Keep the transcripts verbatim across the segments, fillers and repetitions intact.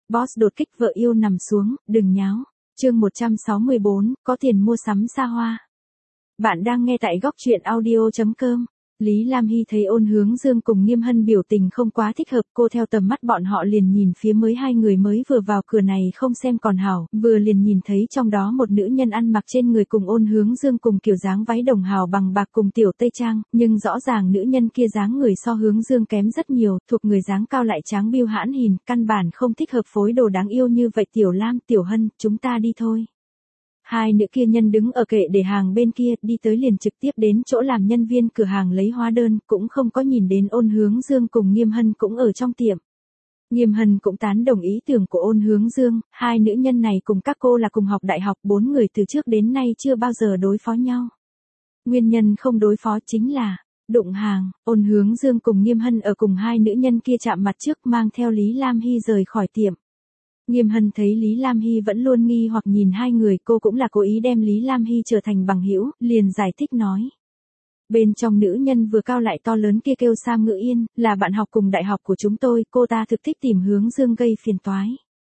Boss đột kích vợ yêu nằm xuống, đừng nháo. Chương một trăm sáu mươi bốn, có tiền mua sắm xa hoa. Bạn đang nghe tại góc truyện audio chấm com. Lý Lam Hy thấy Ôn Hướng Dương cùng Nghiêm Hân biểu tình không quá thích hợp, cô theo tầm mắt bọn họ liền nhìn phía mới hai người mới vừa vào cửa này không xem còn hảo, vừa liền nhìn thấy trong đó một nữ nhân ăn mặc trên người cùng Ôn Hướng Dương cùng kiểu dáng váy đồng hào bằng bạc cùng tiểu tây trang, nhưng rõ ràng nữ nhân kia dáng người so Hướng Dương kém rất nhiều, thuộc người dáng cao lại tráng biêu hãn hìn, căn bản không thích hợp phối đồ đáng yêu như vậy. Tiểu Lam, Tiểu Hân, chúng ta đi thôi. Hai nữ kia nhân đứng ở kệ để hàng bên kia, đi tới liền trực tiếp đến chỗ làm nhân viên cửa hàng lấy hóa đơn, cũng không có nhìn đến Ôn Hướng Dương cùng Nghiêm Hân cũng ở trong tiệm. Nghiêm Hân cũng tán đồng ý tưởng của Ôn Hướng Dương, hai nữ nhân này cùng các cô là cùng học đại học, bốn người từ trước đến nay chưa bao giờ đối phó nhau. Nguyên nhân không đối phó chính là đụng hàng. Ôn Hướng Dương cùng Nghiêm Hân ở cùng hai nữ nhân kia chạm mặt trước, mang theo Lý Lam Hy rời khỏi tiệm. Nghiêm Hân thấy Lý Lam Hy vẫn luôn nghi hoặc nhìn hai người, cô cũng là cố ý đem Lý Lam Hy trở thành bằng hữu, liền giải thích nói. Bên trong nữ nhân vừa cao lại to lớn kia kêu Sam Ngữ Yên, là bạn học cùng đại học của chúng tôi, cô ta thực thích tìm Hướng Dương gây phiền toái.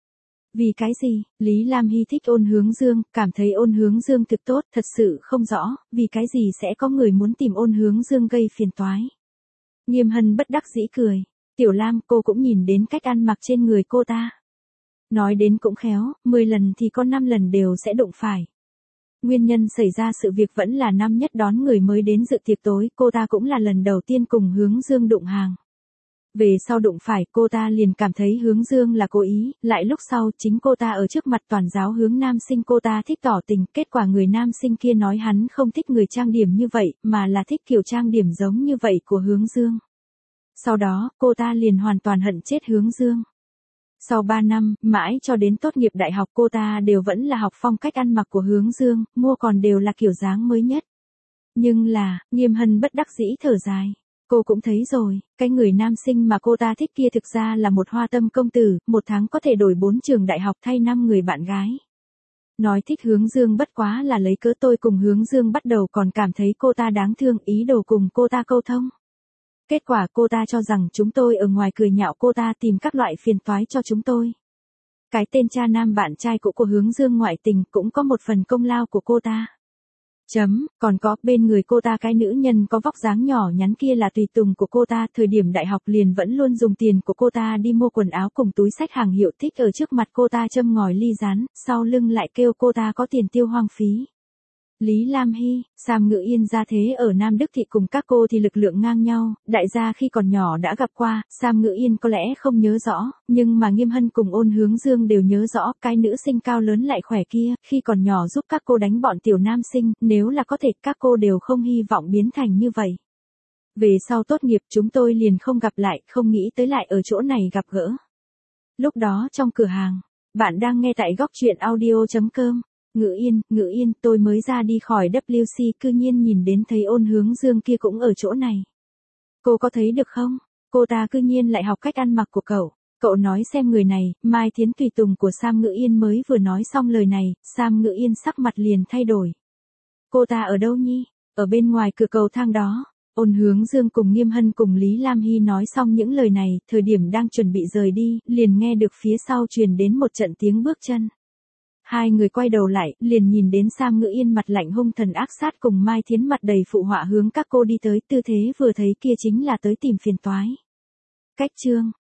Vì cái gì? Lý Lam Hy thích Ôn Hướng Dương, cảm thấy Ôn Hướng Dương thực tốt, thật sự không rõ, vì cái gì sẽ có người muốn tìm Ôn Hướng Dương gây phiền toái. Nghiêm Hân bất đắc dĩ cười. Tiểu Lam, cô cũng nhìn đến cách ăn mặc trên người cô ta. Nói đến cũng khéo, mười lần thì có năm lần đều sẽ đụng phải. Nguyên nhân xảy ra sự việc vẫn là năm nhất đón người mới đến dự tiệc tối, cô ta cũng là lần đầu tiên cùng Hướng Dương đụng hàng. Về sau đụng phải, cô ta liền cảm thấy Hướng Dương là cố ý, lại lúc sau chính cô ta ở trước mặt toàn giáo hướng nam sinh cô ta thích tỏ tình, kết quả người nam sinh kia nói hắn không thích người trang điểm như vậy, mà là thích kiểu trang điểm giống như vậy của Hướng Dương. Sau đó, cô ta liền hoàn toàn hận chết Hướng Dương. Sau ba năm, mãi cho đến tốt nghiệp đại học cô ta đều vẫn là học phong cách ăn mặc của Hướng Dương, mua còn đều là kiểu dáng mới nhất. Nhưng là, Nghiêm Hân bất đắc dĩ thở dài. Cô cũng thấy rồi, cái người nam sinh mà cô ta thích kia thực ra là một hoa tâm công tử, một tháng có thể đổi bốn trường đại học thay năm người bạn gái. Nói thích Hướng Dương bất quá là lấy cớ tôi cùng Hướng Dương bắt đầu còn cảm thấy cô ta đáng thương, ý đồ cùng cô ta câu thông. Kết quả cô ta cho rằng chúng tôi ở ngoài cười nhạo cô ta tìm các loại phiền toái cho chúng tôi. Cái tên cha nam bạn trai cũ của Hướng Dương ngoại tình cũng có một phần công lao của cô ta. Chấm, còn có, bên người cô ta cái nữ nhân có vóc dáng nhỏ nhắn kia là tùy tùng của cô ta, thời điểm đại học liền vẫn luôn dùng tiền của cô ta đi mua quần áo cùng túi xách hàng hiệu, thích ở trước mặt cô ta châm ngòi ly rán, sau lưng lại kêu cô ta có tiền tiêu hoang phí. Lý Lam Hy, Sam Ngữ Yên ra thế ở Nam Đức Thị cùng các cô thì lực lượng ngang nhau, đại gia khi còn nhỏ đã gặp qua, Sam Ngữ Yên có lẽ không nhớ rõ, nhưng mà Nghiêm Hân cùng Ôn Hướng Dương đều nhớ rõ, cái nữ sinh cao lớn lại khỏe kia, khi còn nhỏ giúp các cô đánh bọn tiểu nam sinh, nếu là có thể các cô đều không hy vọng biến thành như vậy. Về sau tốt nghiệp chúng tôi liền không gặp lại, không nghĩ tới lại ở chỗ này gặp gỡ. Lúc đó trong cửa hàng, bạn đang nghe tại góc truyện audio chấm com. Ngữ Yên, Ngữ Yên, tôi mới ra đi khỏi W C cư nhiên nhìn đến thấy Ôn Hướng Dương kia cũng ở chỗ này. Cô có thấy được không? Cô ta cư nhiên lại học cách ăn mặc của cậu. Cậu nói xem người này. Mai Thiến tùy tùng của Sam Ngữ Yên mới vừa nói xong lời này, Sam Ngữ Yên sắc mặt liền thay đổi. Cô ta ở đâu nhi? Ở bên ngoài cửa cầu thang đó. Ôn Hướng Dương cùng Nghiêm Hân cùng Lý Lam Hy nói xong những lời này, thời điểm đang chuẩn bị rời đi, liền nghe được phía sau truyền đến một trận tiếng bước chân. Hai người quay đầu lại, liền nhìn đến Sam Ngữ Yên mặt lạnh hung thần ác sát cùng Mai Thiến mặt đầy phụ họa hướng các cô đi tới, tư thế vừa thấy kia chính là tới tìm phiền toái. Cách chương,